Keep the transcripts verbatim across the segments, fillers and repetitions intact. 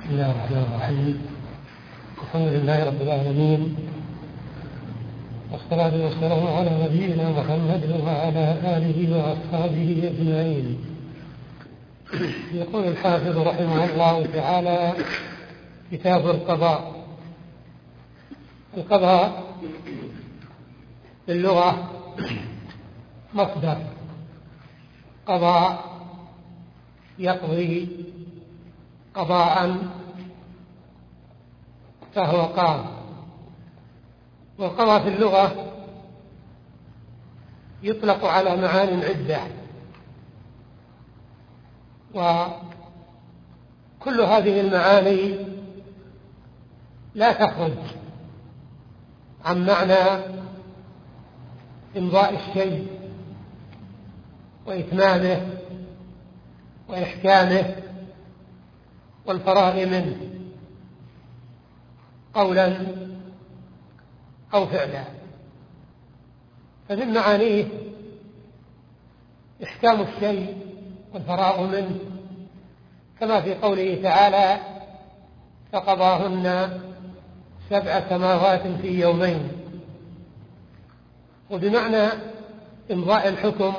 بسم الله الرحمن الرحيم. الحمد لله رب العالمين، والصلاة والسلام على نبينا محمد وعلى آله وأصحابه أجمعين. يقول الحافظ رحمه الله تعالى: كتاب القضاء. القضاء في اللغة مصدر قضاء يقضي قضاء، فهو قاض. والقضاء في اللغة يطلق على معان عدة، وكل هذه المعاني لا تخرج عن معنى إمضاء الشيء وإتمامه وإحكامه والفراغ منه قولا أو فعلا. فمن معانيه إحكام الشيء والفراغ منه، كما في قوله تعالى: فقضاهن سبع سماوات في يومين. وبمعنى إمضاء الحكم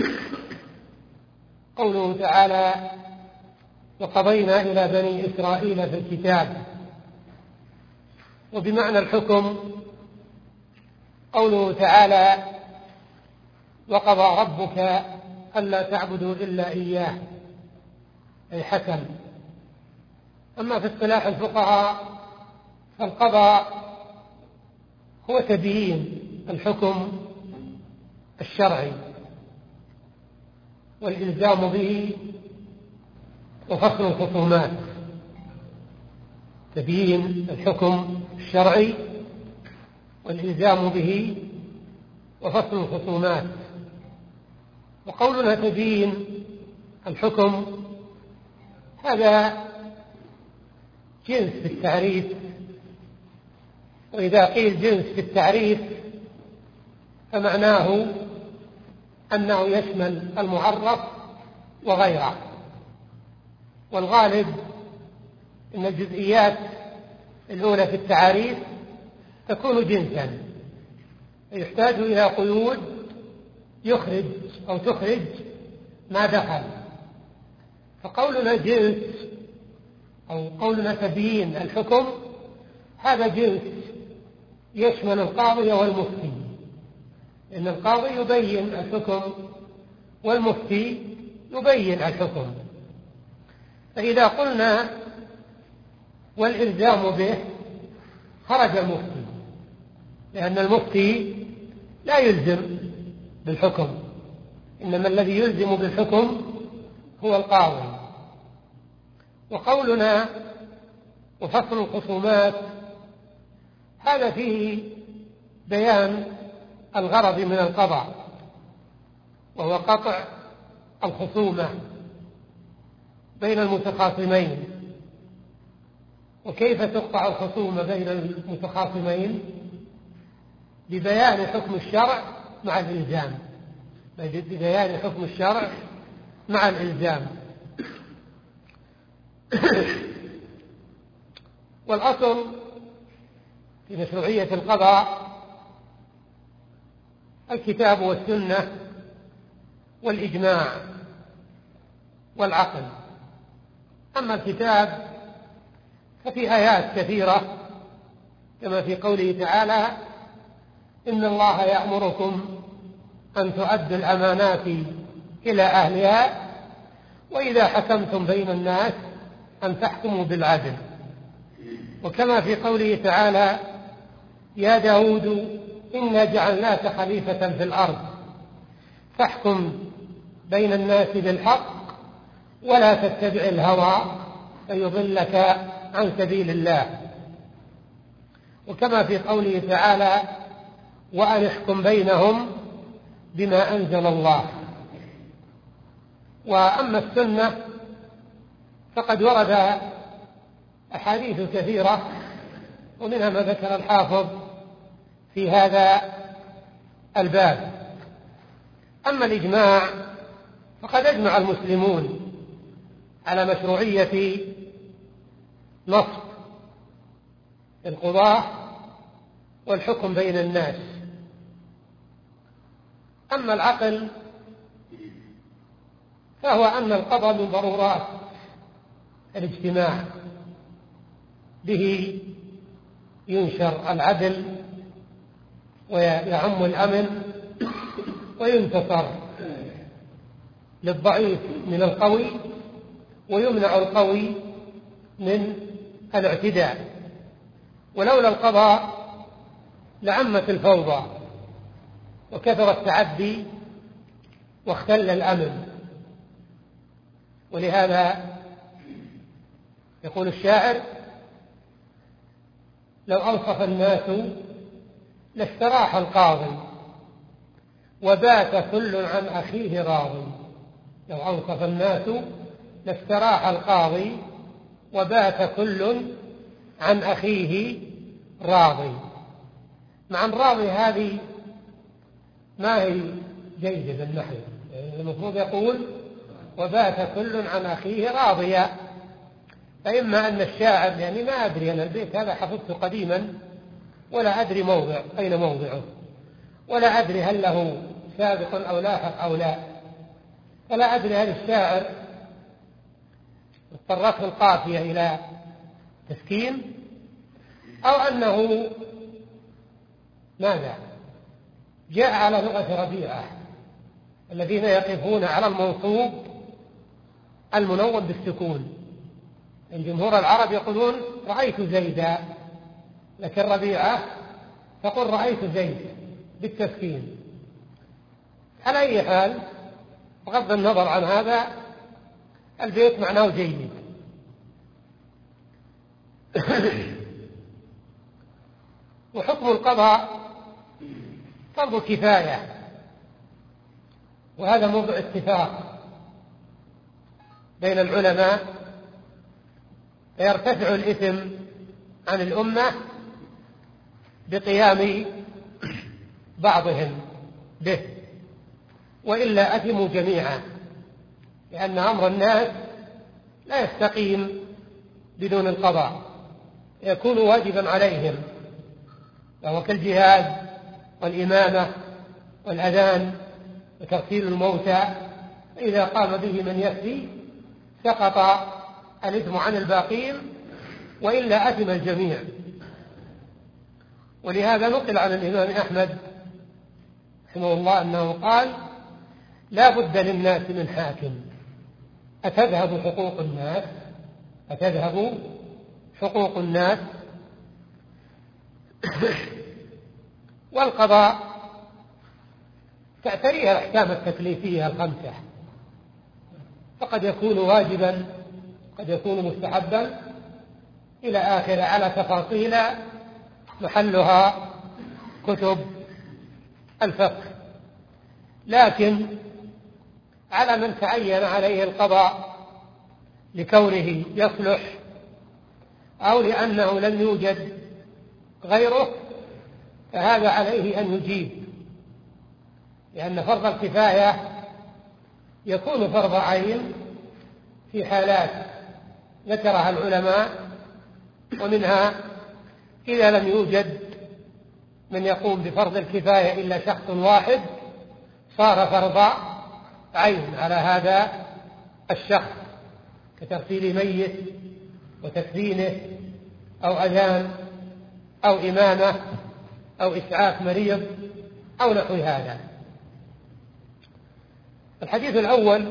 قوله تعالى: وقضينا إلى بني إسرائيل في الكتاب. وبمعنى الحكم قوله تعالى: وقضى ربك ألا تعبدوا إلا إياه، أي حكم. أما في اصطلاح الفقهاء فالقضاء هو تبيين الحكم الشرعي والإلزام به وفصل الخصومات. تبيين الحكم الشرعي والإلزام به وفصل الخصومات. وقولنا تبيين الحكم هذا جنس في التعريف، وإذا قيل جنس في التعريف فمعناه أنه يشمل المعرف وغيره. والغالب أن الجزئيات الأولى في التعاريف تكون جنسا، يحتاج إلى قيود يخرج أو تخرج ما دخل. فقولنا جنس أو قولنا تبيين الحكم هذا جنس يشمل القاضي والمفتي، لأن القاضي يبين الحكم والمفتي يبين الحكم. فإذا قلنا والإلزام به خرج المفتي، لأن المفتي لا يلزم بالحكم، إنما الذي يلزم بالحكم هو القاضي. وقولنا وفصل الخصومات هذا فيه بيان الغرض من القضاء، وهو قطع الخصومة بين المتخاصمين. وكيف تقطع الخصومة بين المتخاصمين؟ ببيان حكم الشرع مع الإلزام، ببيان حكم الشرع مع الإلزام. والأصل في مشروعية القضاء الكتاب والسنة والإجماع والعقل. أما الكتاب ففي آيات كثيرة، كما في قوله تعالى: إن الله يأمركم أن تؤدوا الأمانات إلى أهلها وإذا حكمتم بين الناس أن تحكموا بالعدل. وكما في قوله تعالى: يا داود إنا جعلناك خليفة في الأرض فاحكم بين الناس بالحق ولا تتبع الهوى فيضلك عن سبيل الله. وكما في قوله تعالى: وأن احكم بينهم بما أنزل الله. وأما السنة فقد ورد أحاديث كثيرة، ومنها ما ذكر الحافظ في هذا الباب. أما الإجماع فقد أجمع المسلمون على مشروعية نصب القضاة والحكم بين الناس. أما العقل فهو أن القضاء من ضرورات الاجتماع، به ينشر العدل ويعم الأمن وينتصر للضعيف من القوي ويمنع القوي من الاعتداء. ولولا القضاء لعمت الفوضى وكثر التعدي واختل الأمن. ولهذا يقول الشاعر: لو أنصف الناس لاستراح القاضي وبات كل عن أخيه راض. لو أنصف الناس لاستراح القاضي وبات كل عن أخيه راضي. مع الراضي هذه ما هي جيدة بالنحو، المفروض يقول وبات كل عن أخيه راضيا. فإما أن الشاعر، يعني ما أدري أنا البيت هذا حفظته قديما ولا أدري موضع أين موضعه، ولا أدري هل له سابق أو لاحق أو لا، فلا أدري هل الشاعر اضطرته القافية إلى تسكين أو أنه ماذا جاء على لغة ربيعة الذين يقفون على المنصوب المنون بالسكون. الجمهور العرب يقولون رأيت زيدا، لكن ربيعة تقول رأيت زيد بالتسكين. على أي حال، بغض النظر عن هذا، البيت معناه جيد. وحكم القضاء فرض كفاية، وهذا موضوع اتفاق بين العلماء، فيرتفع الإثم عن الأمة بقيام بعضهم به، وإلا أثموا جميعا، لأن أمر الناس لا يستقيم بدون القضاء، يكون واجبا عليهم، وهو كالجهاد والإمامة والأذان وتغسيل الموتى. إذا قام به من يفتي سقط الإثم عن الباقين، وإلا أثم الجميع. ولهذا نقل عن الإمام أحمد رحمه الله أنه قال: لا بد للناس من حاكم. أتذهب حقوق الناس أتذهب حقوق الناس والقضاء تعتريها الأحكام التكليفية الخمسة، فقد يكون واجبا، قد يكون مستحبا، إلى آخر، على تفاصيل محلها كتب الفقه. لكن على من تعين عليه القضاء لكونه يصلح أو لأنه لم يوجد غيره، فهذا عليه أن يجيب، لأن فرض الكفاية يكون فرض عين في حالات ذكرها العلماء، ومنها إذا لم يوجد من يقوم بفرض الكفاية إلا شخص واحد صار فرض عين على هذا الشخص، كتغسيل ميت وتكفينه أو أذان أو إمامة أو إسعاف مريض أو نحو هذا. الحديث الأول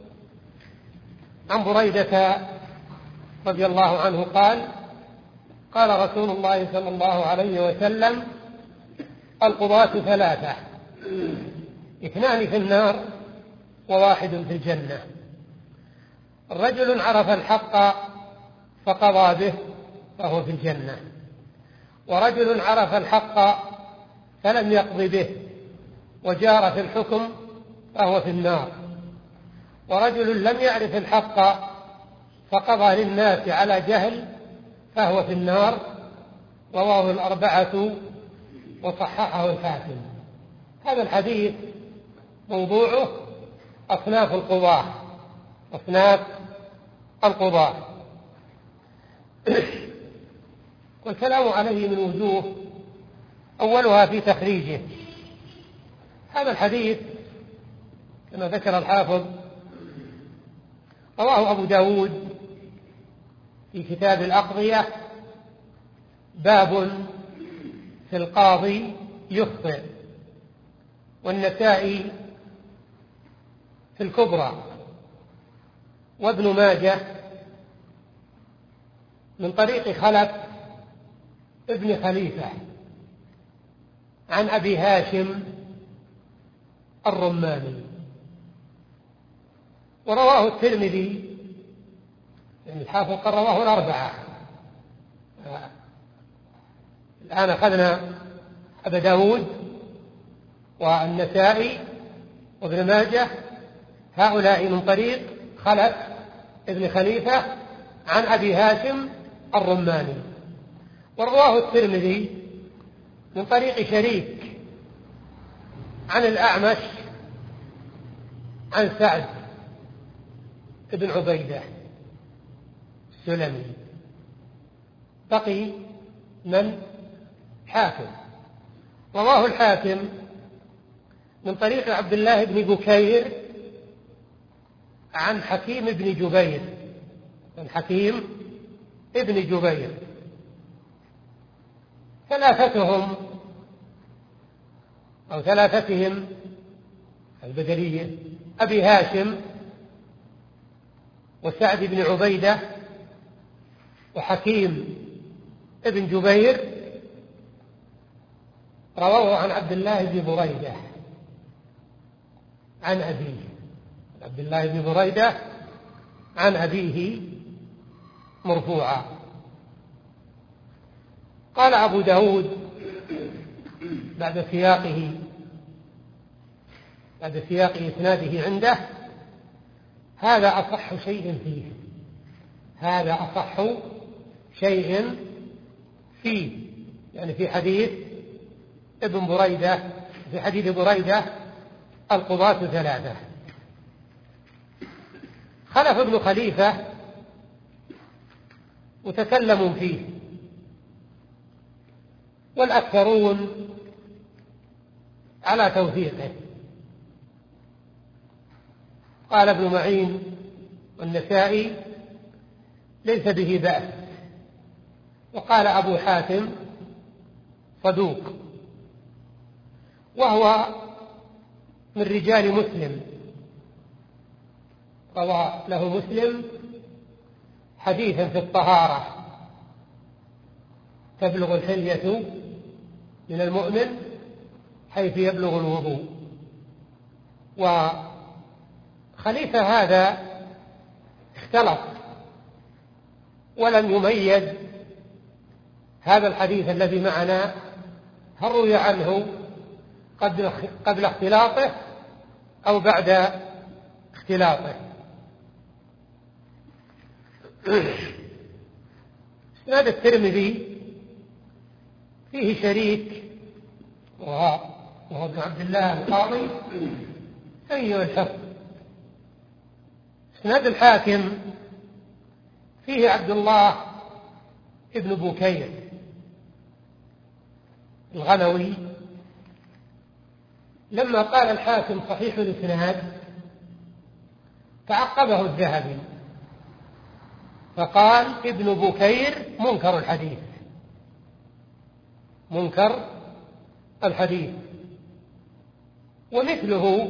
عن بريدة رضي الله عنه قال: قال رسول الله صلى الله عليه وسلم: القضاة ثلاثة، اثنان في النار وواحد في الجنة. رجل عرف الحق فقضى به فهو في الجنة، ورجل عرف الحق فلم يقض به وجار في الحكم فهو في النار، ورجل لم يعرف الحق فقضى للناس على جهل فهو في النار. رواه الأربعة وصححه الحاكم. هذا الحديث موضوعه أصناف القضاة، أصناف القضاة. والكلام عليه من وجوه، أولها في تخريجه. هذا الحديث كما ذكر الحافظ رواه أبو داود في كتاب الأقضية، باب في القاضي يخطئ، والنسائي في الكبرى، وابن ماجه من طريق خلف ابن خليفة عن أبي هاشم الرماني، ورواه الترمذي، يعني الحافظ قال رواه الأربعة. الآن أخذنا أبا داود والنسائي وابن ماجه، هؤلاء من طريق خلف ابن خليفة عن أبي هاشم الرماني. ورواه الترمذي من طريق شريك عن الأعمش عن سعد بن عبيدة السلمي. بقي من؟ حاكم. رواه الحاكم من طريق عبد الله بن بكير عن حكيم بن جبير، عن حكيم ابن جبير. ثلاثتهم أو ثلاثتهم البدرية أبي هاشم وسعد بن عبيدة وحكيم ابن جبير رواه عن عبد الله بن بريدة عن أبيه، عبد الله بن بريدة عن أبيه مرفوعا. قال أبو داود بعد سياقه بعد سياق إسناده عنده: هذا أصح شيء فيه، هذا أصح شيء فيه، يعني في حديث ابن بريدة، في حديث بريدة القضاة ثلاثة. خلف ابن خليفة متكلم فيه، والأكثرون على توثيقه. قال ابن معين والنسائي: ليس به بأس. وقال أبو حاتم: صدوق، وهو من رجال مسلم، روى له مسلم حديثا في الطهارة: تبلغ الحلية من المؤمن حيث يبلغ الوضوء. وخليفة هذا اختلط ولم يميز هذا الحديث الذي معنا هل روي عنه قبل قبل اختلاطه أو بعد اختلاطه. إسناد الترمذي فيه شريك وهو ابن عبد الله القاضي سيء الحفظ. إسناد الحاكم فيه عبد الله ابن بكير الغنوي. لما قال الحاكم صحيح الإسناد تعقبه الذهبي فقال: ابن بكير منكر الحديث، منكر الحديث. ومثله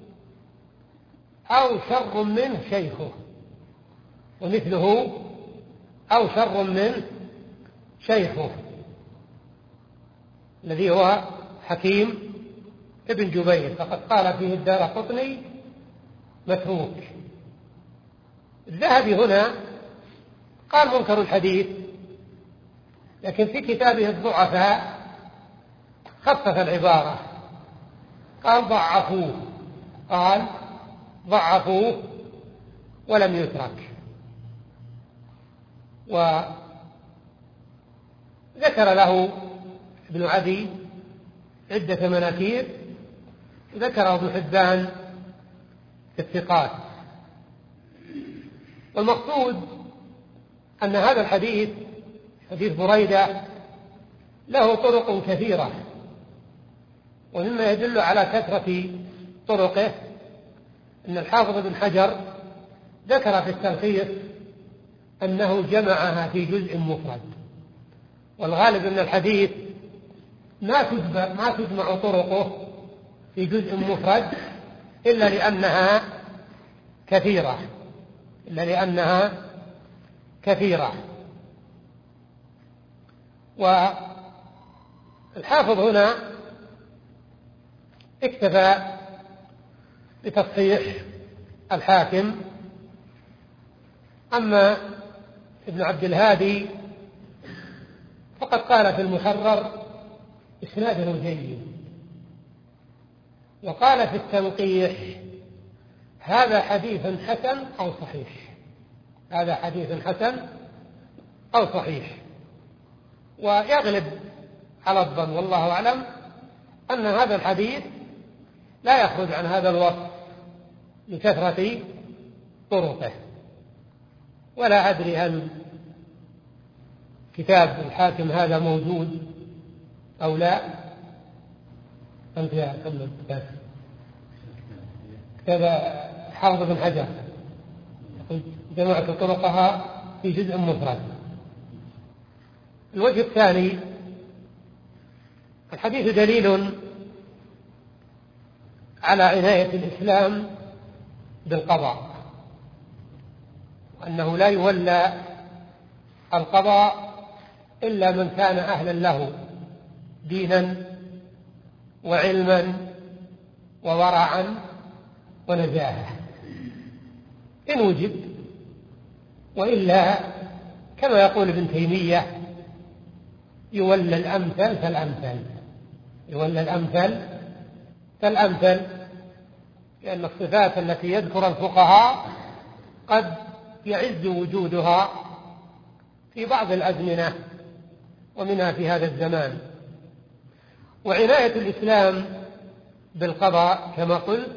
أو شر منه شيخه، ومثله أو شر منه شيخه الذي هو حكيم ابن جبير، فقد قال فيه الدارقطني متروك. الذهبي هنا قال منكر الحديث، لكن في كتابه الضعفاء خفف العبارة، قال ضعفوه، قال ضعفوه ولم يترك. وذكر له ابن عدي عدة مناكير، ذكره ابن حبان في الثقات. والمقصود أن هذا الحديث حديث بريدة له طرق كثيرة، ومما يدل على كثرة طرقه أن الحافظ بن حجر ذكر في التلخيص أنه جمعها في جزء مفرد، والغالب أن الحديث ما تجمع, ما تجمع طرقه في جزء مفرد إلا لأنها كثيرة إلا لأنها كثيرة والحافظ هنا اكتفى بتصحيح الحاكم. أما ابن عبد الهادي فقد قال في المحرر إسناده جيد، وقال في التنقيح هذا حديث حسن أو صحيح هذا حديث حسن أو صحيح ويغلب على الظن والله أعلم أن هذا الحديث لا يخرج عن هذا الوصف لكثرة طرقه. ولا أدري هل كتاب الحاكم هذا موجود أو لا. أنت يا كمل كتاب حافظ بن حجر جمعت طرقها في جزء مفرد. الوجه الثاني الحديث دليل على عناية الإسلام بالقضاء، وأنه لا يولى القضاء إلا من كان أهلا له دينا وعلما وورعا ونزاهة إن وجد، وإلا كما يقول ابن تيمية يولى الأمثل فالأمثل يولى الأمثل فالأمثل لأن الصفات التي يذكر الفقهاء قد يعز وجودها في بعض الأزمنة ومنها في هذا الزمان. وعناية الإسلام بالقضاء كما قلت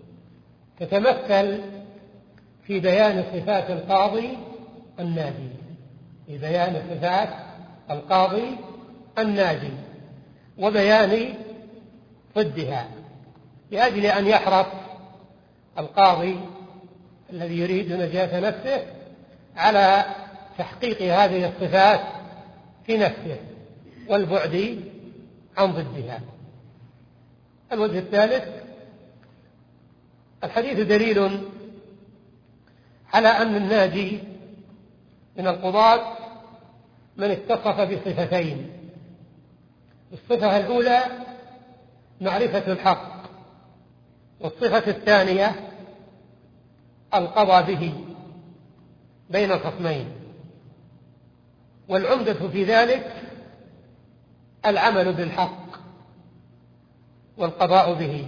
تتمثل في بيان صفات القاضي الناجي في بيان صفات القاضي الناجي وبيان ضدها، لأجل أن يحرص القاضي الذي يريد نجاة نفسه على تحقيق هذه الصفات في نفسه والبعد عن ضدها. الوجه الثالث الحديث دليل على أن الناجي من القضاة من اتصف بصفتين: الصفة الأولى معرفة الحق، والصفة الثانية القضاء به بين الخصمين، والعمدة في ذلك العمل بالحق والقضاء به،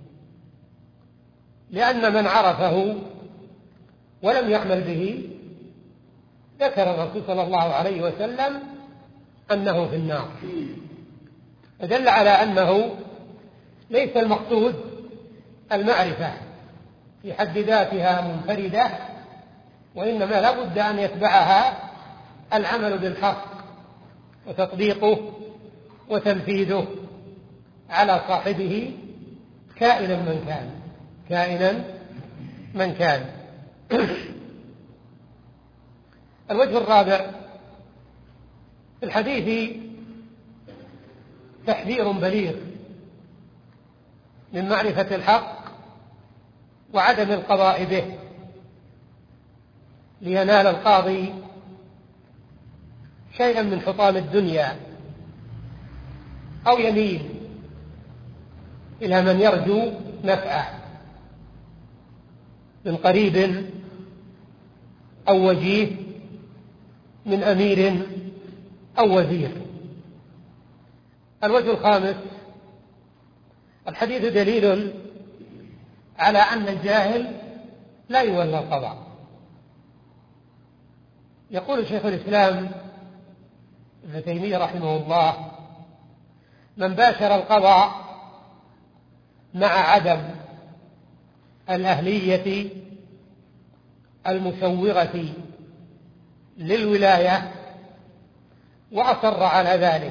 لأن من عرفه ولم يعمل به ذكر الرسول صلى الله عليه وسلم أنه في النار، فدل على أنه ليس المقصود المعرفة في حد ذاتها منفردة، وإنما لا بد أن يتبعها العمل بالحق وتطبيقه وتنفيذه على صاحبه كائنا من كان كائنا من كان الوجه الرابع في الحديث تحذير بليغ من معرفة الحق وعدم القضاء به، لينال القاضي شيئا من حطام الدنيا أو يميل إلى من يرجو نفعه من قريب أو وجيه، من أمير أو وزير. الوجه الخامس الحديث دليل على أن الجاهل لا يولى القضاء. يقول شيخ الإسلام ابن تيمية رحمه الله: من باشر القضاء مع عدم الأهلية المسوغة للولاية وأصر على ذلك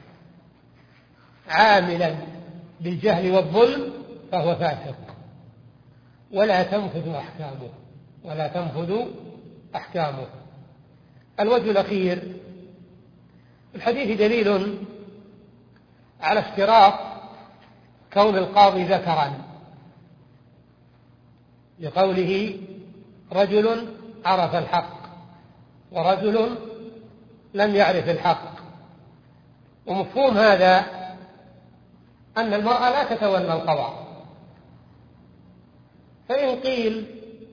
عاملا بالجهل والظلم فهو فاسق ولا تنفذ أحكامه ولا تنفذ أحكامه. الوجه الأخير: الحديث دليل على اشتراط كون القاضي ذكرا، لقوله: رجل عرف الحق ورجل لم يعرف الحق. ومفهوم هذا أن المرأة لا تتولى القضاء. فإن قيل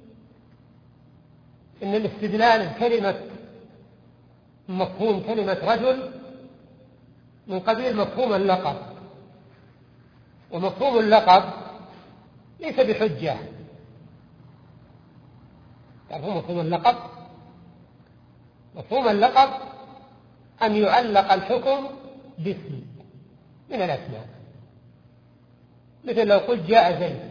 إن الاستدلال بكلمة مفهوم كلمة رجل من قبيل مفهوم اللقب، ومفهوم اللقب ليس بحجة. تعرفون مفهوم اللقب؟ مفهوم اللقب أن يعلق الحكم باسم من الأسماء، مثل لو قلت جاء زيد،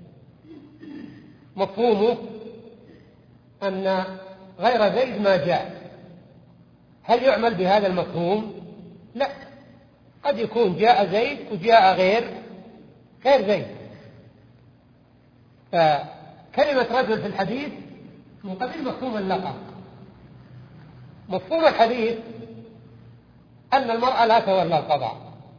مفهومه أن غير زيد ما جاء. هل يعمل بهذا المفهوم؟ لا، قد يكون جاء زيد وجاء غير غير زيد. فكلمة رجل في الحديث من قبيل مفهوم اللقب. مفهوم الحديث أن المرأة لا تولى القضاء،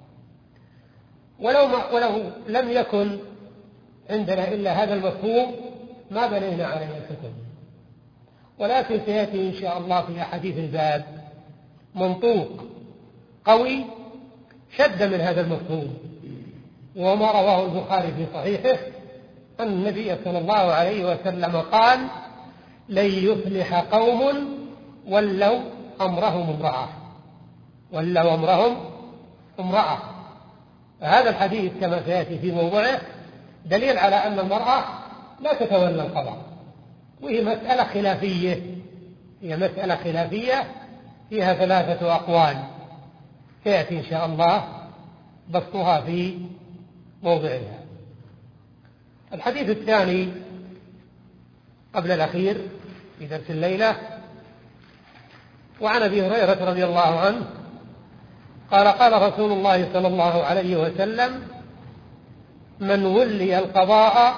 ولو, ما ولو لم يكن عندنا إلا هذا المفهوم ما بنينا عليه الحكم. ولكن سيأتي إن شاء الله في أحاديث الباب منطوق قوي شد من هذا المفهوم، وما رواه البخاري في صحيحه أن النبي صلى الله عليه وسلم قال: لن يفلح قوم ولوا أمرهم امرأة ولوا أمرهم امرأة. فهذا الحديث كما سيأتي في موضوعه دليل على أن المرأة لا تتولى القضاء، وهي مسألة خلافية هي مسألة خلافية فيها ثلاثة أقوال سيأتي إن شاء الله بسطها في موضعها. الحديث الثاني قبل الأخير في درس الليلة: وعن أبي هريرة رضي الله عنه قال: قال رسول الله صلى الله عليه وسلم: من ولي القضاء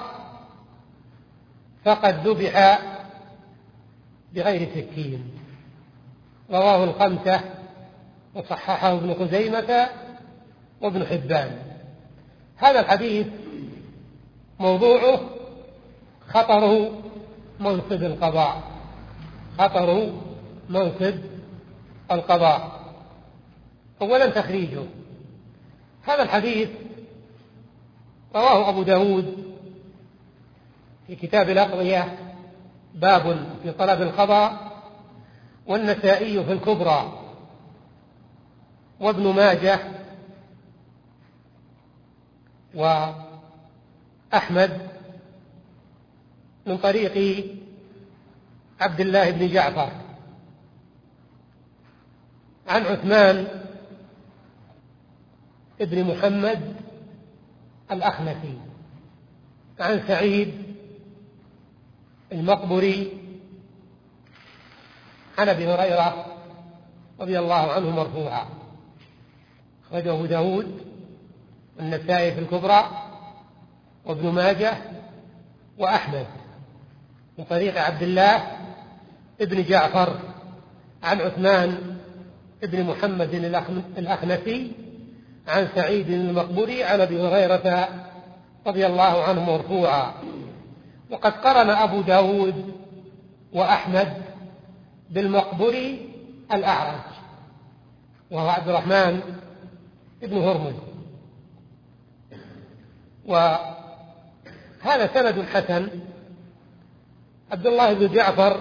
فقد ذبح بغير سكين. رواه الخمسة وصححه ابن خزيمة وابن حبان. هذا الحديث موضوعه خطر منصب القضاء خطر منصب القضاء. أولا تخريجه: هذا الحديث رواه أبو داود في كتاب الأقضية باب في طلب القضاء، والنسائي في الكبرى، وابن ماجه، وأحمد من طريق عبد الله بن جعفر عن عثمان ابن محمد الأخنسي عن سعيد المقبري عن أبي هريرة رضي الله عنه مرفوعا. أخرجه داود والنسائي في الكبرى وابن ماجه وأحمد من طريق عبد الله ابن جعفر عن عثمان ابن محمد الأخنسي عن سعيد المقبري عن أبي هريرة رضي الله عنه مرفوعا. وقد قرن أبو داود وأحمد بالمقبري الأعرج وهو عبد الرحمن ابن هرمز، وهذا سند حسن. عبد الله بن جعفر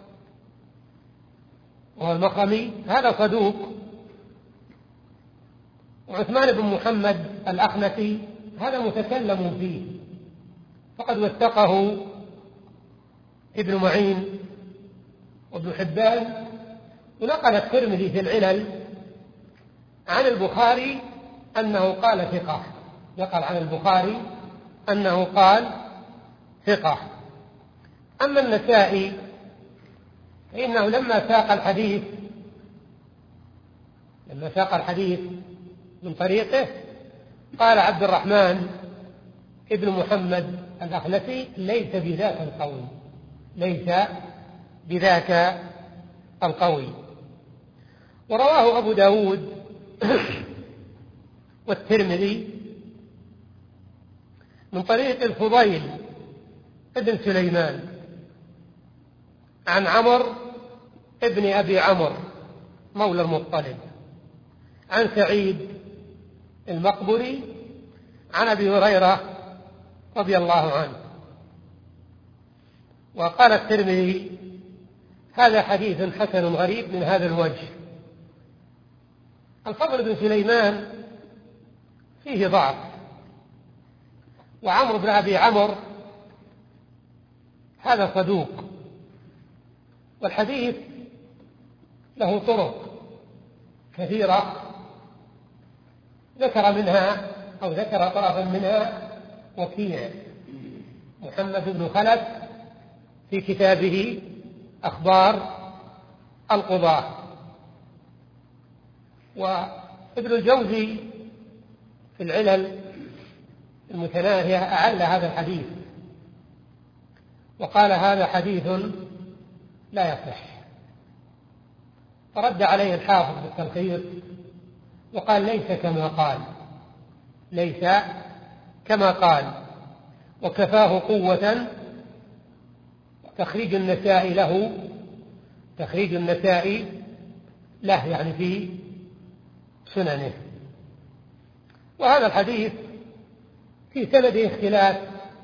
وهو المخرمي هذا صدوق، وعثمان بن محمد الأخنسي هذا متكلم فيه، فقد وثقه ابن معين وابن حبان. ونقل الترمذي في العلل عن البخاري أنه قال ثقة نقل عن البخاري أنه قال ثقة. أما النسائي فإنه لما ساق الحديث لما ساق الحديث من طريقه قال عبد الرحمن ابن محمد الأخنسي: ليس بذاك القوي ليس بذاك القوي. ورواه أبو داود والترمذي من طريق الفضيل ابن سليمان عن عمر ابن أبي عمر مولى المطلب عن سعيد المقبري عن أبي هريرة رضي الله عنه. وقال الترمذي: هذا حديث حسن غريب من هذا الوجه. الفضل بن سليمان فيه ضعف، وعمرو بن أبي عمر هذا صدوق، والحديث له طرق كثيرة ذكر منها أو ذكر طرفا منها وكيع محمد بن خلف في كتابه أخبار القضاة. وابن الجوزي في العلل المتناهية أعل هذا الحديث وقال: هذا حديث لا يصح. فرد عليه الحافظ بالتلخيص وقال: ليس كما قال ليس كما قال وكفاه قوة تخريج النسائي له تخريج النسائي له يعني في سننه. وهذا الحديث في سنده اختلاف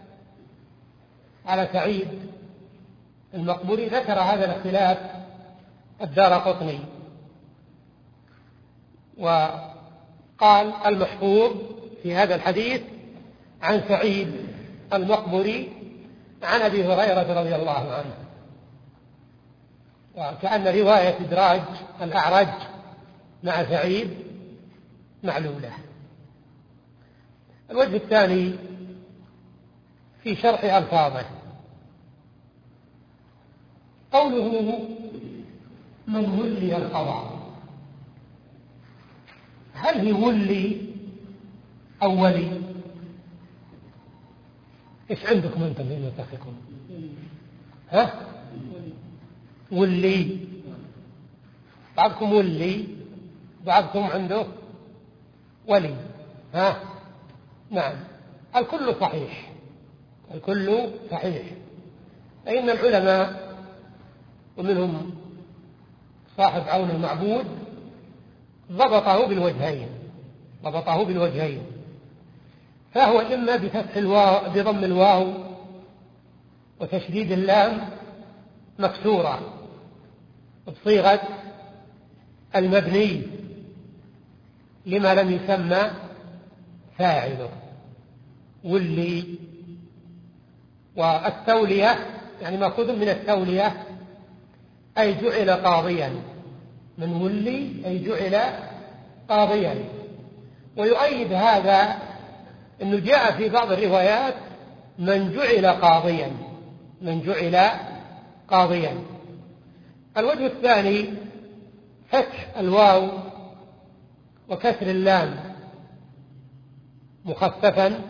على سعيد المقبري، ذكر هذا الاختلاف الدارقطني وقال: المحفوظ في هذا الحديث عن سعيد المقبري عن أبي هريرة رضي الله عنه، وكأن رواية إدراج الأعرج مع سعيد معلولة. الوجه الثاني في شرح ألفاظه، قوله: من ولي القضاء، هل هي ولي أو ولي؟ إيش عندكم أنتم في نسخكم؟ ها؟ ولي، بعضكم ولي بعضكم عنده ولي. ها؟ نعم، الكل صحيح الكل صحيح. فإن العلماء ومنهم صاحب عون المعبود ضبطه بالوجهين ضبطه بالوجهين فهو إما بفتح الواو بضم الواو وتشديد اللام مكسورة بصيغة المبني لما لم يسمى فاعله واللي، والتولية يعني مأخوذ من التولية أي جعل قاضيا، من ولي أي جعل قاضيا. ويؤيد هذا أنه جاء في بعض الروايات من جعل قاضيا من جعل قاضيا. الوجه الثاني فتح الواو وكسر اللام مخففا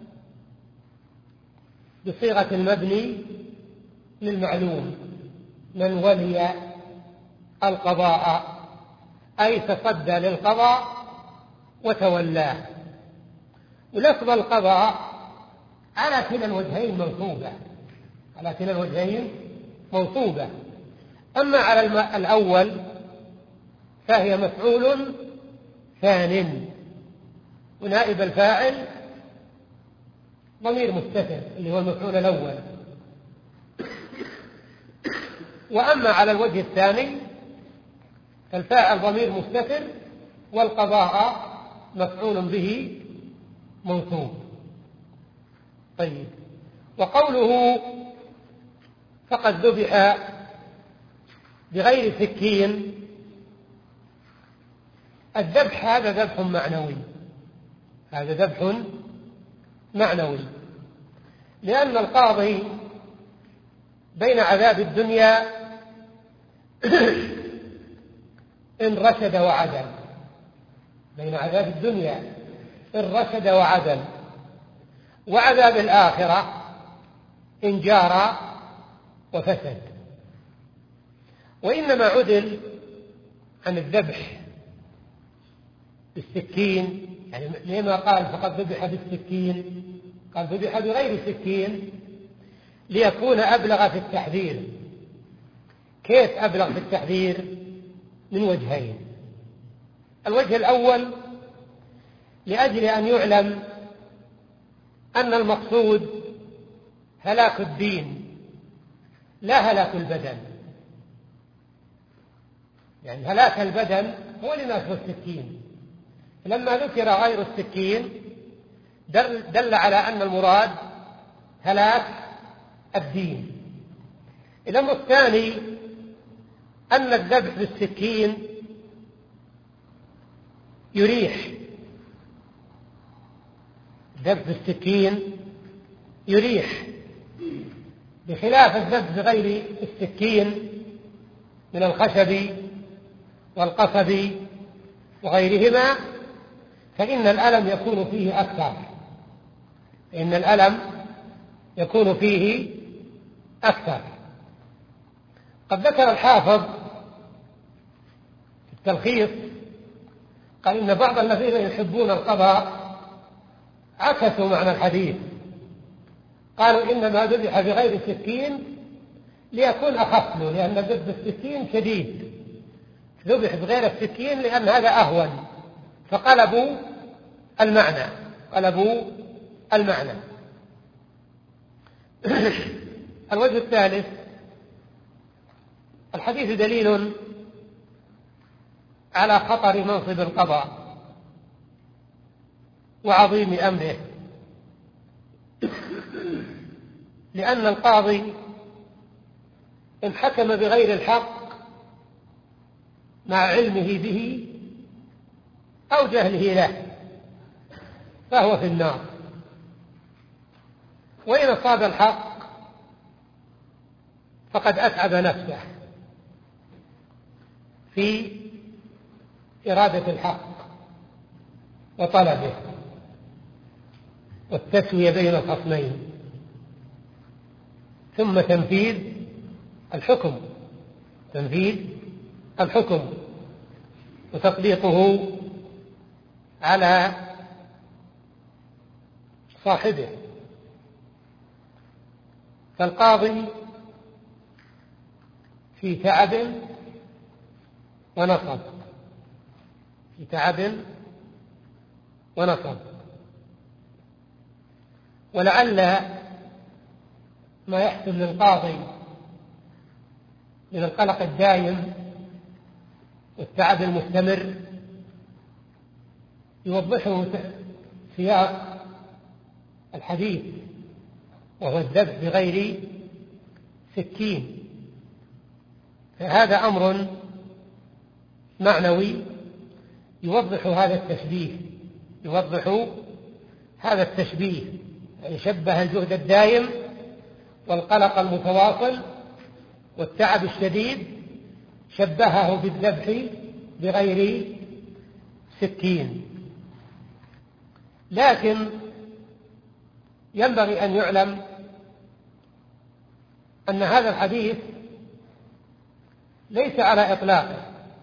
بصيغة المبني للمعلوم، من ولي القضاء أي تصدى للقضاء وتولاه. ولفظ القضاء على كلا الوجهين منصوبة على كلا الوجهين منصوبة أما على الأول فهي مفعول ثان، ونائب الفاعل ضمير مستتر اللي هو المفعول الأول. وأما على الوجه الثاني فالفاعل ضمير مستتر والقضاء مفعول به منصوب. طيب، وقوله فقد ذبح بغير سكين، الذبح هذا ذبح معنوي هذا ذبح معنوي لأن القاضي بين عذاب الدنيا إن رشد وعدل، بين عذاب الدنيا إن رشد وعدل، وعذاب الآخرة إن جار وفسد. وإنما عدل عن الذبح بالسكين، يعني لما قال فقد ذبح بالسكين، قال ذبح بغير سكين ليكون أبلغ في التحذير. كيف أبلغ في التحذير؟ من وجهين. الوجه الأول لأجل أن يعلم أن المقصود هلاك الدين لا هلاك البدن، يعني هلاك البدن هو لما هو السكين. لما ذكر غير السكين دل, دل على أن المراد هلاك الدين. الأمر الثاني أن الذبح بالسكين يريح، الذبح بالسكين يريح بخلاف الذبح بغير السكين من الخشب والقصب وغيرهما، فإن الألم يكون فيه أكثر، إن الألم يكون فيه أكثر. قد ذكر الحافظ في التلخيص قال إن بعض الذين يحبون القضاء عكسوا معنى الحديث، قالوا إنما ذبح بغير سكين ليكون أخف له، لأن ذبح السكين شديد، ذبح بغير السكين لأن هذا أهون، فقلبوا المعنى قلبوا المعنى. الوجه الثالث الحديث دليل على خطر منصب القضاء وعظيم أمره، لأن القاضي إن حكم بغير الحق مع علمه به أو جهله له فهو في النار، وإن أصاب الحق فقد أتعب نفسه في إرادة الحق وطلبه والتسوية بين الخصمين، ثم تنفيذ الحكم تنفيذ الحكم وتطبيقه على صاحبه. فالقاضي في تعب ونصب في تعب ونصب ولعل ما يحصل للقاضي من القلق الدائم والتعب المستمر يوضحه سياق الحديث، وهو الذبح بغير سكين. فهذا أمر معنوي يوضح هذا التشبيه يوضح هذا التشبيه يعني شبه الجهد الدائم والقلق المتواصل والتعب الشديد، شبهه بالذبح بغير سكين. لكن ينبغي أن يعلم أن هذا الحديث ليس على إطلاقه،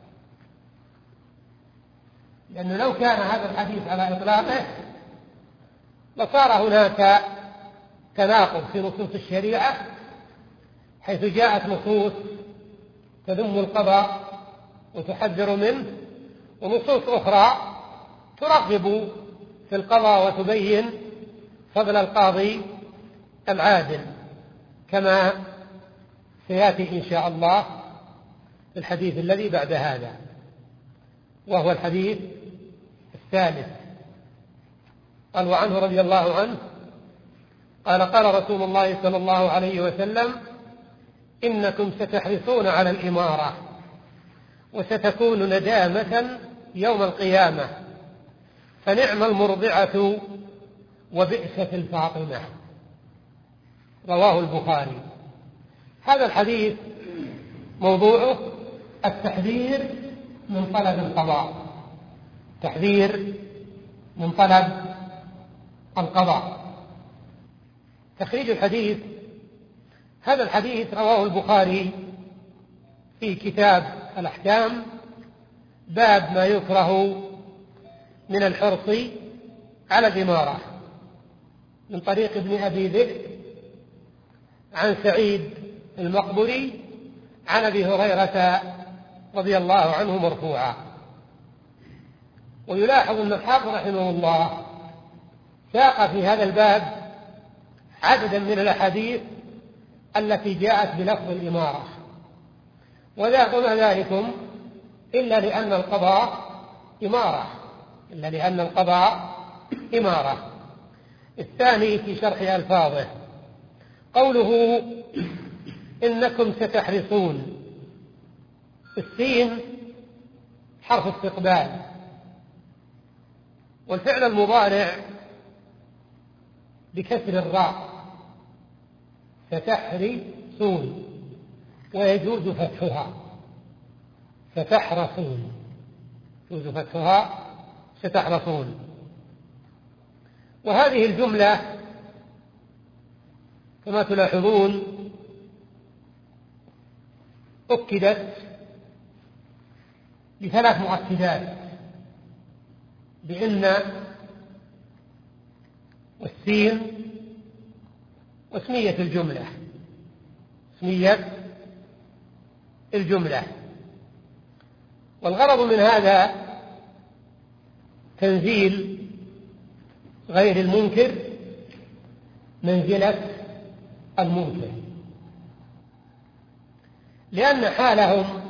لأنه لو كان هذا الحديث على إطلاقه لصار هناك تناقض في نصوص الشريعة، حيث جاءت نصوص تذم القضاء وتحذر منه، ونصوص أخرى ترغب في القضاء وتبين فضل القاضي العادل، كما سيأتي إن شاء الله في الحديث الذي بعد هذا، وهو الحديث الثالث. قال: وعنه رضي الله عنه قال: قال رسول الله صلى الله عليه وسلم: إنكم ستحرصون على الإمارة وستكون ندامة يوم القيامة، فنعم المرضعة وبئست الفاطمة. رواه البخاري. هذا الحديث موضوعه التحذير من طلب القضاء، تحذير من طلب القضاء. تخريج الحديث: هذا الحديث رواه البخاري في كتاب الأحكام، باب ما يكره من الحرص على الإمارة، من طريق ابن أبي ذئب عن سعيد المقبري عن أبي هريرة رضي الله عنه مرفوعا. ويلاحظ أن الحافظ رحمه الله ساق في هذا الباب عددا من الأحاديث التي جاءت بلفظ الإمارة، وما ذلكم إلا لأن القضاء إمارة إلا لأن القضاء إمارة. الثاني في شرح ألفاظه قوله إنكم ستحرصون، السين حرف استقبال، والفعل المضارع بكسر الراء ستحرصون، ويجوز فتحها ستحرصون، يجوز فتحها ستحرصون. وهذه الجملة كما تلاحظون أكدت بثلاث مؤكدات، بإن والسين واسمية الجملة، اسمية الجملة. والغرض من هذا تنزيل غير المنكر منزلة المنكر، لأن حالهم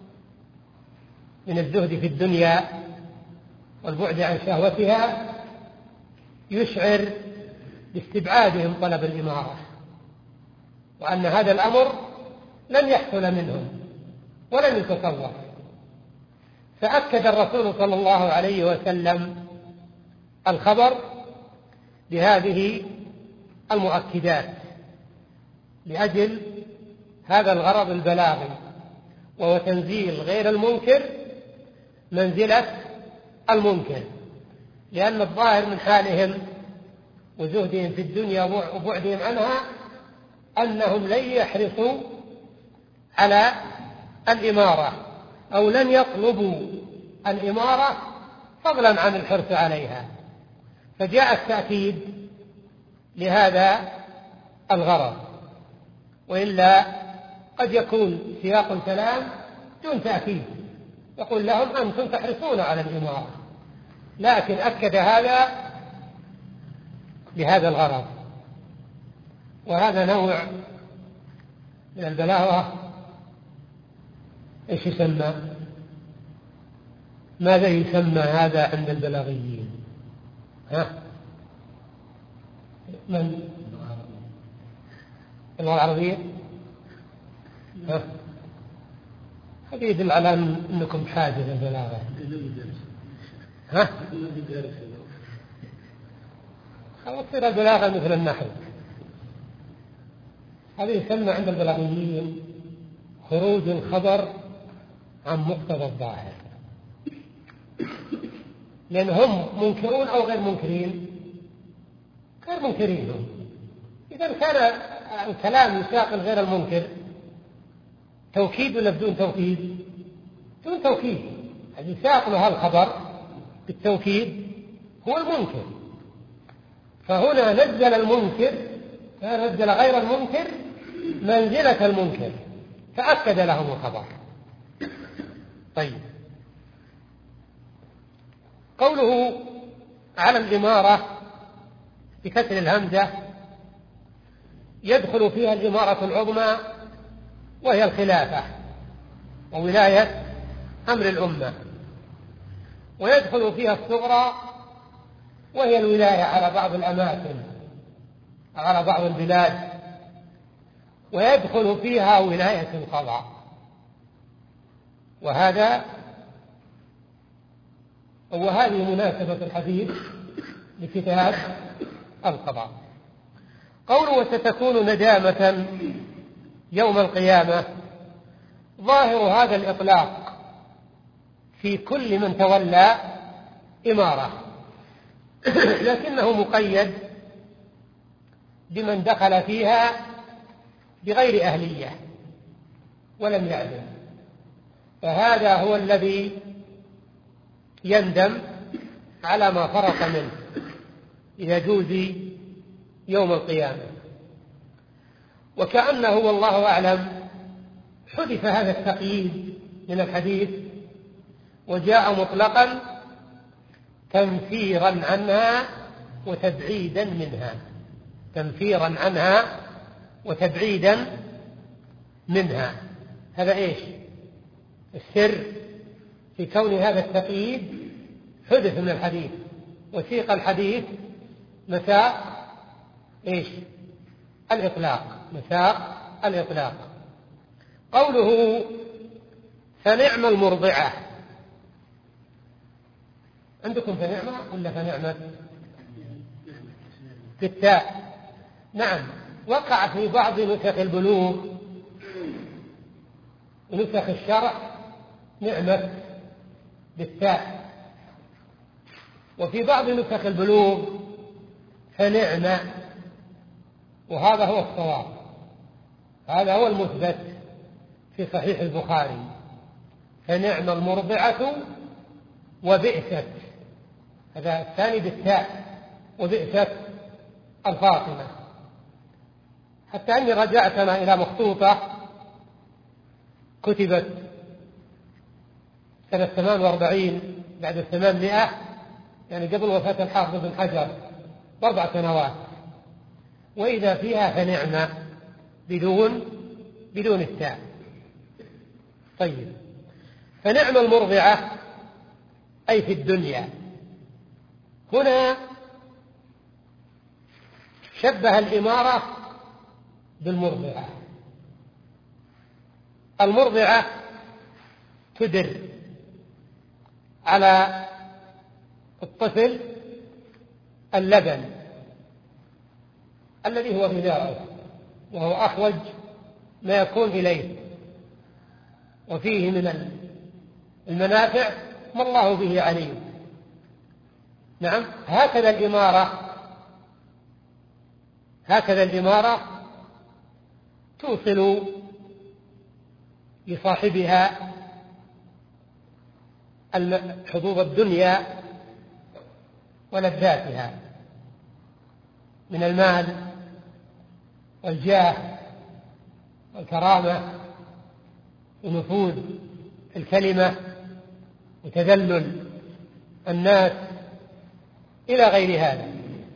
من الزهد في الدنيا والبعد عن شهوتها يشعر باستبعادهم طلب الإمارة، وأن هذا الأمر لن يحصل منهم ولن يتصور. فأكد الرسول صلى الله عليه وسلم الخبر بهذه المؤكدات لأجل هذا الغرض البلاغي، وهو تنزيل غير المنكر منزلة المنكر، لأن الظاهر من حالهم وزهدهم في الدنيا وبعدهم عنها أنهم لن يحرصوا على الإمارة، أو لن يطلبوا الإمارة فضلا عن الحرص عليها، فجاء التأكيد لهذا الغرض. وإلا قد يكون سياق الكلام دون تأكيد، يقول لهم أنتم تحرصون على الإمارة، لكن أكد هذا بهذا الغرض. وهذا نوع من البلاغة إيش يسمى؟ ماذا يسمى هذا عند البلاغيين؟ ها؟ من؟ اللغة العربية؟ ها؟ هذا يدل على أنكم حاجة للبلاغة. ها؟ خلاص تصير البلاغة مثل النحو. هذا يسمى عند البلاغيين خروج الخبر عن مقتضى الظاهر، لأن هم منكرون أو غير منكرين؟ غير منكرين هم. إذا كان الكلام يساق غير المنكر توكيد ولا بدون توكيد؟ بدون توكيد. الذي يساق له الخبر بالتوكيد هو المنكر، فهنا نزل المنكر فنزل غير المنكر منزلة المنكر، فأكد لهم الخبر. طيب، قوله على الإمارة بكسر الهمزة يدخل فيها الإمارة العظمى وهي الخلافة وولاية أمر الأمة، ويدخل فيها الصغرى وهي الولاية على بعض الأماكن على بعض البلاد، ويدخل فيها ولاية القضاء. وهذا وهذه مناسبة الحديث لكتاب القضاء. قوله وستكون ندامة يوم القيامة، ظاهر هذا الإطلاق في كل من تولى إمارة، لكنه مقيد بمن دخل فيها بغير أهلية ولم يعلم، فهذا هو الذي يندم على ما فرط منه يجوز يوم القيامة. وكأنه والله أعلم حذف هذا التقييد من الحديث وجاء مطلقا تنفيرا عنها وتبعيدا منها، تنفيرا عنها وتبعيدا منها. هذا إيش السر في كون هذا التقييد حدث من الحديث، وسيق الحديث مساق إيش الإطلاق، مساق الإطلاق. قوله فنعم المرضعة، عندكم فنعمة ولا فنعمة بالتاء؟ نعم، وقع في بعض نسخ البلوغ ونسخ الشرع نعمة بالتاء، وفي بعض نسخ البلوغ فنعمة، وهذا هو الصواب، هذا هو المثبت في صحيح البخاري، فنعم المرضعة وبئست، هذا الثاني بالتاء، وبئست الفاطمة. حتى أني رجعتنا إلى مخطوطة كتبت سنة ثمان وأربعين بعد الثمانمائة، يعني قبل وفاة الحافظ بن حجر بأربع سنوات، وإذا فيها فنعمة بدون بدون التاء. طيب، فنعم المرضعة أي في الدنيا. هنا شبه الإمارة بالمرضعة. المرضعة تدر على الطفل اللبن الذي هو غذاؤه، وهو أحوج ما يكون إليه، وفيه من المنافع ما الله به عليم. نعم، هكذا الإمارة هكذا الإمارة توصل لصاحبها حظوظ الدنيا ولذاتها من المال والجاه والكرامة ونفوذ الكلمة وتذلل الناس إلى غير هذا.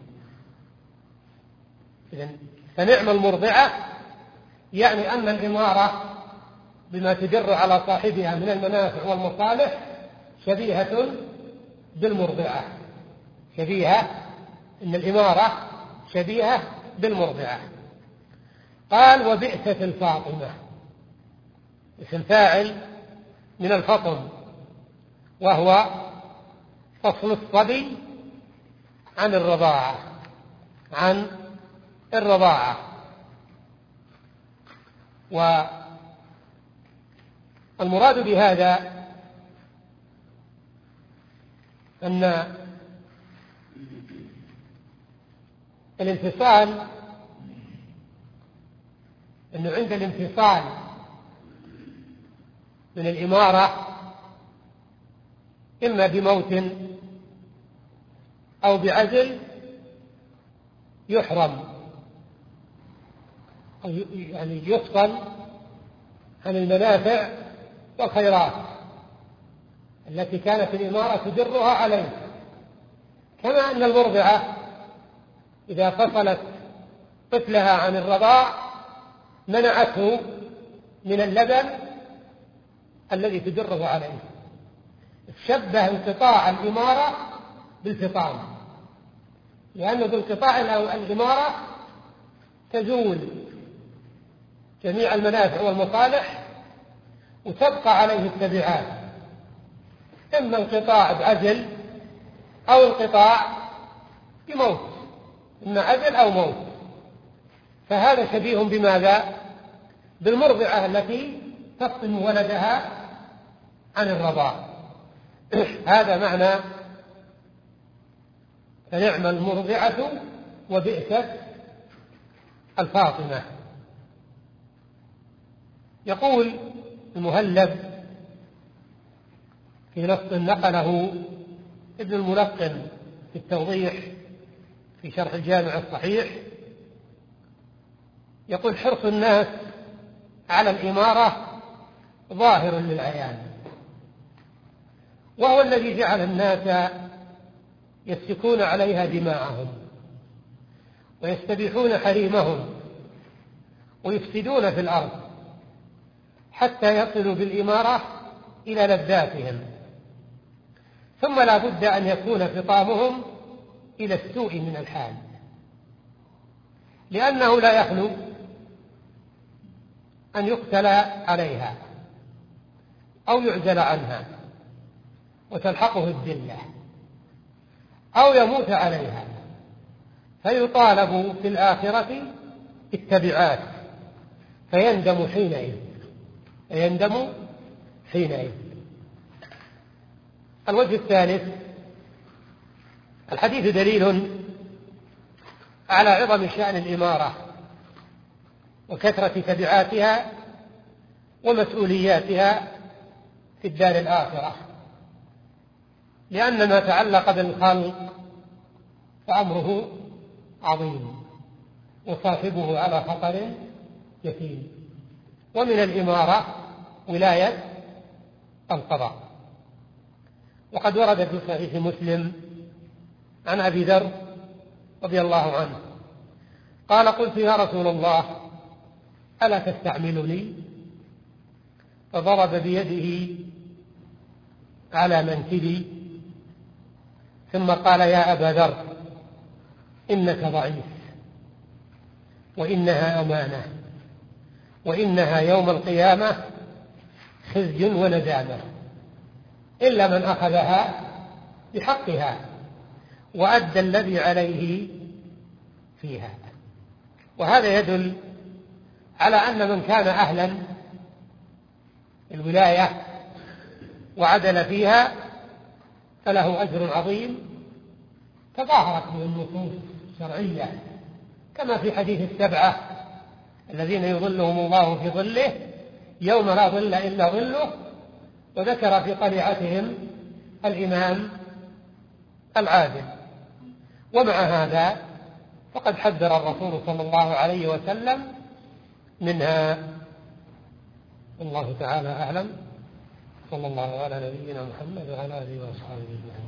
إذن فنعم المرضعة يعني أن الإمارة بما تجر على صاحبها من المنافع والمصالح شبيهة بالمرضعة، شبيهة إن الإمارة شبيهة بالمرضعة. قال وبئست الفاطمة، اسم فاعل من الفطم، وهو فصل الصبي عن الرضاعة عن الرضاعة. والمراد بهذا أن الانفصال، أنه عند الانفصال من الإمارة إما بموت أو بعزل يحرم، أو يعني يفصل عن المنافع والخيرات التي كانت الإمارة تدرها عليه. كما أن المرضعة إذا فصلت طفلها عن الرضاع منعته من اللبن الذي تدره عليه. شبه انقطاع الإمارة بالفطام، لأنه بانقطاع الإمارة تزول جميع المنافع والمصالح وتبقى عليه التبعات، إما انقطاع بعزل أو انقطاع بموت، إما عزل أو موت. فهذا شبيه بماذا؟ بالمرضعة التي تفطم ولدها عن الرضاع. هذا معنى فنعم المرضعة وبئست الفاطمة. يقول المهلب في نص نقله ابن الملقن في التوضيح في شرح الجامع الصحيح، يقول: حرص الناس على الإمارة ظاهر للعيان، وهو الذي جعل الناس يسفكون عليها دماءهم ويستبيحون حريمهم ويفسدون في الأرض حتى يصلوا بالإمارة إلى لذاتهم، ثم لا بد أن يكون فطامهم إلى السوء من الحال، لأنه لا يخلو أن يقتل عليها أو يعزل عنها وتلحقه الذلة، أو يموت عليها فيطالب في الآخرة بالتبعات فيندم حينئذ فيندم حينئذ. الوجه الثالث: الحديث دليل على عظم شأن الإمارة وكثرة تبعاتها ومسؤولياتها في الدار الآخرة، لأن ما تعلق بالخلق فأمره عظيم وصاحبه على خطر يسير. ومن الإمارة ولاية القضاء. وقد ورد في صحيح مسلم عن أبي ذر رضي الله عنه قال: قلت يا رسول الله ألا تستعملني؟ فضرب بيده على منكبي ثم قال: يا أبا ذر إنك ضعيف، وإنها أمانة، وإنها يوم القيامة خزي وندامة، إلا من أخذها بحقها وأدى الذي عليه فيها. وهذا يدل على أن من كان أهلا الولاية وعدل فيها فله أجر عظيم تظاهرت به النصوص الشرعية، كما في حديث السبعة الذين يظلهم الله في ظله يوم لا ظل إلا ظله، وذكر في طليعتهم الإمام العادل. ومع هذا فقد حذر الرسول صلى الله عليه وسلم منها. والله تعالى أعلم. صلى الله على نبينا محمد وعلى آله وأصحابه أجمعين.